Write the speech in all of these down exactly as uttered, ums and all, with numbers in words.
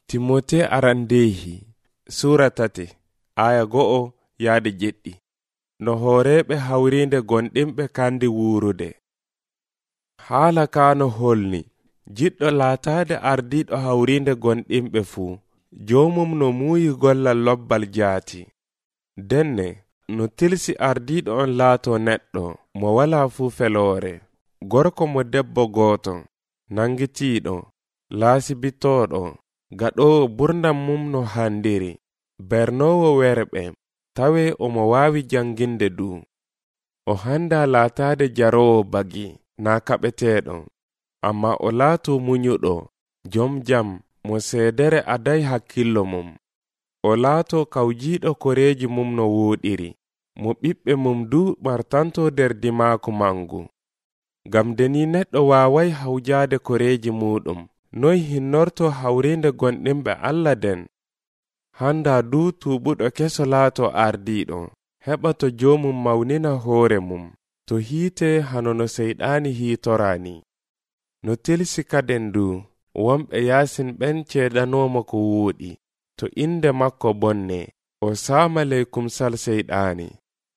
Timote arandehi sura tati aya go'o yaade jeɗɗi. No hooreɓe hawrinde gonɗinɓe kandi wuurude. Haala kano holni jiɗɗo laataade ardiiɗo hawrinde gonɗinɓe fuu, joomum no muuyi gollal lobbal jaati. Denne no tilsi ardiiɗo on laato neɗɗo mo wala fuu feloore, gorko mo debbo gooto, nangitiiɗo, laasibitooɗo, gaɗoowo burdam mum no handiri, bernoowo werɓe, tawe omo waawi janginde du. O handa laataade jaroowo bagi naa kaɓeteeɗo, amma o laato munyuɗo, jom jam, mo seedere aday hakkillo mum. O laato kawjiiɗo koreeji mum no wooɗiri, mo ɓiɓɓe mum du martanto der dimaaku mangu. Ngam deni neɗɗo waaway hawjaade koreeji muɗum, noy hinnorto hawrinde gonɗinɓe Allah den. Handa du tuuɓuɗo keso laato ardiiɗo, heɓa to joomum mawnina hoore mum, to hiite hano no seyɗaani hiitorani. No tilsi kaden du, wonɓe yaasin ɓen ceeɗanomo ko wuuɗi, to inde makko bonne, o saama ley kumsal seyɗaani.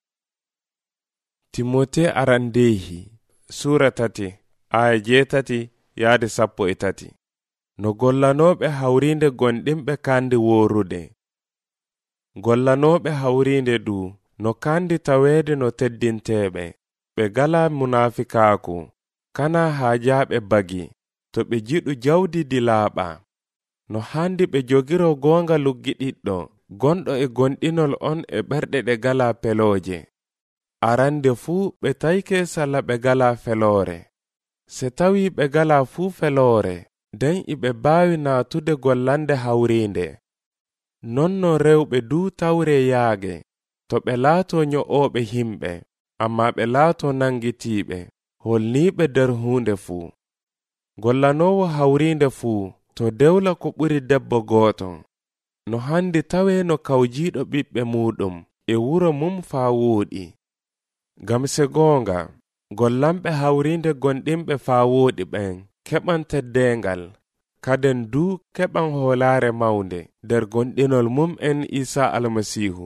Timote arandehi sura tati aya jeetati yaade sappo e tati. No gollanoɓe hawrinde gonɗinɓe kandi woorude. Gollanoɓe hawrinde du no kandi taweede no teddinteɓe, ɓe gala munafikaaku, kana haajaɓe bagi, to ɓe jiɗu jawdi dilaaɓa. No handi ɓe jogiro goonga luggiɗiɗɗo, gonɗo e gonɗinol on e ɓerɗe ɗe gala pelooje. Arande fuu ɓe tayke salla ɓe gala feloore. Se tawi ɓe gala fuu feloore, den iɓe baawi naatude gollande hawrinde. Non no rewɓe du tawre yaage, to ɓe laato nyo'ooɓe himɓe, amma ɓe laato nangitiiɓe, holniiɓe der huunde fuu. Gollanoowo hawrinde fuu, to dewla ko ɓuri debbo gooto. No handi tawe no kawjiiɗo ɓiɓɓe muɗum e wuro mum faa wooɗi. Ngam se goonga, gollanɓe hawrinde gonɗinɓe faa wooɗi ɓen keɓan teddeengal, kaden du keɓan hoolaare mawnde der gonɗinol mum en Isa almasihu.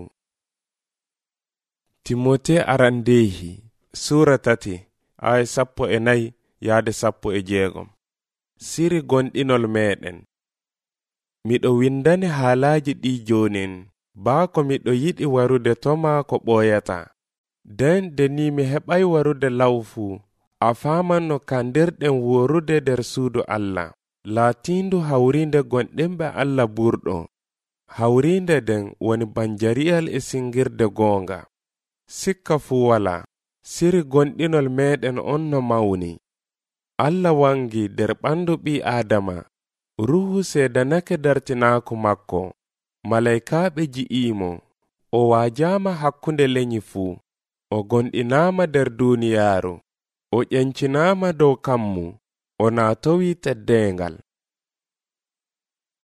Timote arandehi sura tati aya sappo e nayi yaade sappo e jeegom. Siri gonɗinol meɗen. Miɗo windani haalaaji ɗi jonin, baa ko miɗo yiɗi warude toma ko ɓooyata. Den deni mi heɓay warude lawfu, a faaman no kandirɗen worude der suudu Allah, laatindu hawrinde gonɗinɓe Allah burɗo. Hawrinde den woni banjariyal e singirde goonga. Sikka fu wala, siri gonɗinol meɗen on no mawni. Allah wangi der ɓandu ɓi Adama, ruhu seedanake dartinaaku makko, malaykaaɓe ji'imo, o waajaama hakkunde lenyi fuu, o gonɗinaama der duuniyaaru, o ƴencinaama dow kammu, o naatowi teddeengal.